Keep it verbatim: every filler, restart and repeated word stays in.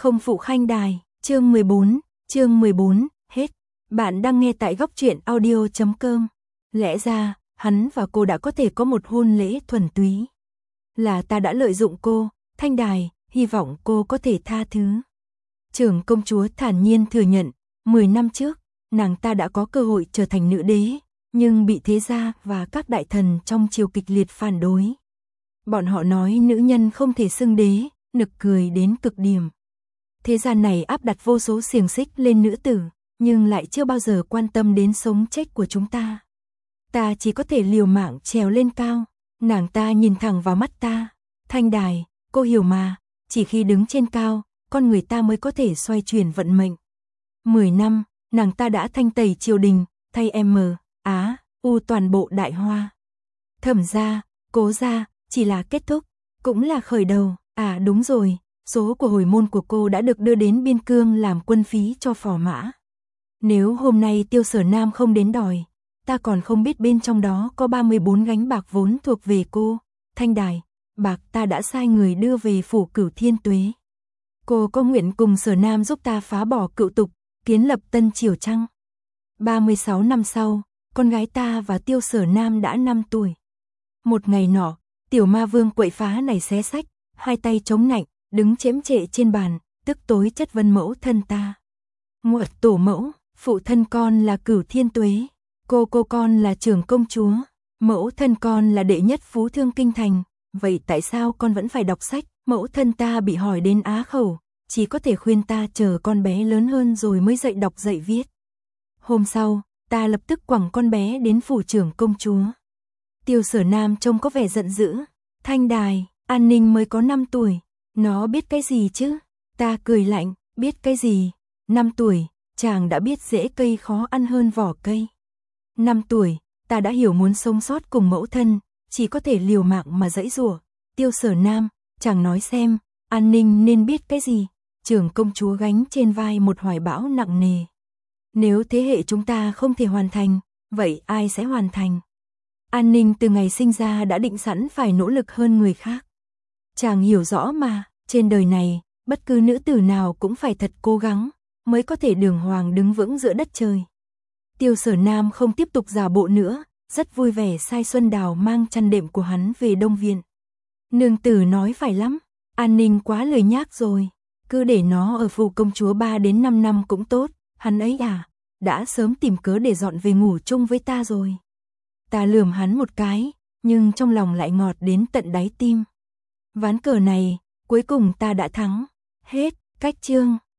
Không phụ khanh đài, chương mười bốn, chương mười bốn, hết. Bạn đang nghe tại góc truyện audio chấm com. Lẽ ra, hắn và cô đã có thể có một hôn lễ thuần túy. Là ta đã lợi dụng cô, Thanh Đài, hy vọng cô có thể tha thứ. Trưởng công chúa thản nhiên thừa nhận, mười năm trước, nàng ta đã có cơ hội trở thành nữ đế, nhưng bị thế gia và các đại thần trong triều kịch liệt phản đối. Bọn họ nói nữ nhân không thể xưng đế, nực cười đến cực điểm. Thế gian này áp đặt vô số xiềng xích lên nữ tử, nhưng lại chưa bao giờ quan tâm đến sống chết của chúng ta. Ta chỉ có thể liều mạng trèo lên cao, nàng ta nhìn thẳng vào mắt ta. Thanh Đài, cô hiểu mà, chỉ khi đứng trên cao, con người ta mới có thể xoay chuyển vận mệnh. Mười năm, nàng ta đã thanh tẩy triều đình, thay em mờ, Á, U toàn bộ Đại Hoa. Thẩm gia, Cố gia, chỉ là kết thúc, cũng là khởi đầu. À đúng rồi, số của hồi môn của cô đã được đưa đến biên cương làm quân phí cho phò mã. Nếu hôm nay Tiêu Sở Nam không đến đòi, ta còn không biết bên trong đó có ba mươi bốn gánh bạc vốn thuộc về cô. Thanh Đài, bạc ta đã sai người đưa về phủ Cửu Thiên Tuế. Cô có nguyện cùng Sở Nam giúp ta phá bỏ cựu tục, kiến lập tân triều chăng? ba mươi sáu năm sau, con gái ta và Tiêu Sở Nam đã năm tuổi. Một ngày nọ, tiểu ma vương quậy phá này xé sách, hai tay chống nạnh, đứng chễm trệ trên bàn, tức tối chất vấn mẫu thân ta. Nguột tổ mẫu, phụ thân con là Cửu Thiên Tuế, cô cô con là trưởng công chúa, mẫu thân con là đệ nhất phú thương kinh thành, vậy tại sao con vẫn phải đọc sách? Mẫu thân ta bị hỏi đến á khẩu, chỉ có thể khuyên ta chờ con bé lớn hơn rồi mới dạy đọc dạy viết. Hôm sau, ta lập tức quẳng con bé đến phủ trưởng công chúa. Tiêu Sở Nam trông có vẻ giận dữ. Thanh Đài, An Ninh mới có năm tuổi, nó biết cái gì chứ? Ta cười lạnh, biết cái gì? năm tuổi, chàng đã biết rễ cây khó ăn hơn vỏ cây. năm tuổi, ta đã hiểu muốn sống sót cùng mẫu thân, chỉ có thể liều mạng mà giãy giụa. Tiêu Sở Nam, chàng nói xem, An Ninh nên biết cái gì? Trưởng công chúa gánh trên vai một hoài bão nặng nề. Nếu thế hệ chúng ta không thể hoàn thành, vậy ai sẽ hoàn thành? An Ninh từ ngày sinh ra đã định sẵn phải nỗ lực hơn người khác. Chàng hiểu rõ mà, trên đời này, bất cứ nữ tử nào cũng phải thật cố gắng, mới có thể đường hoàng đứng vững giữa đất trời. Tiêu Sở Nam không tiếp tục giả bộ nữa, rất vui vẻ sai Xuân Đào mang chăn đệm của hắn về Đông Viện. Nương tử nói phải lắm, An Ninh quá lười nhác rồi, cứ để nó ở phủ công chúa ba đến năm năm cũng tốt, hắn ấy à, đã sớm tìm cớ để dọn về ngủ chung với ta rồi. Ta lườm hắn một cái, nhưng trong lòng lại ngọt đến tận đáy tim. Ván cờ này, cuối cùng ta đã thắng. Hết, cách chương.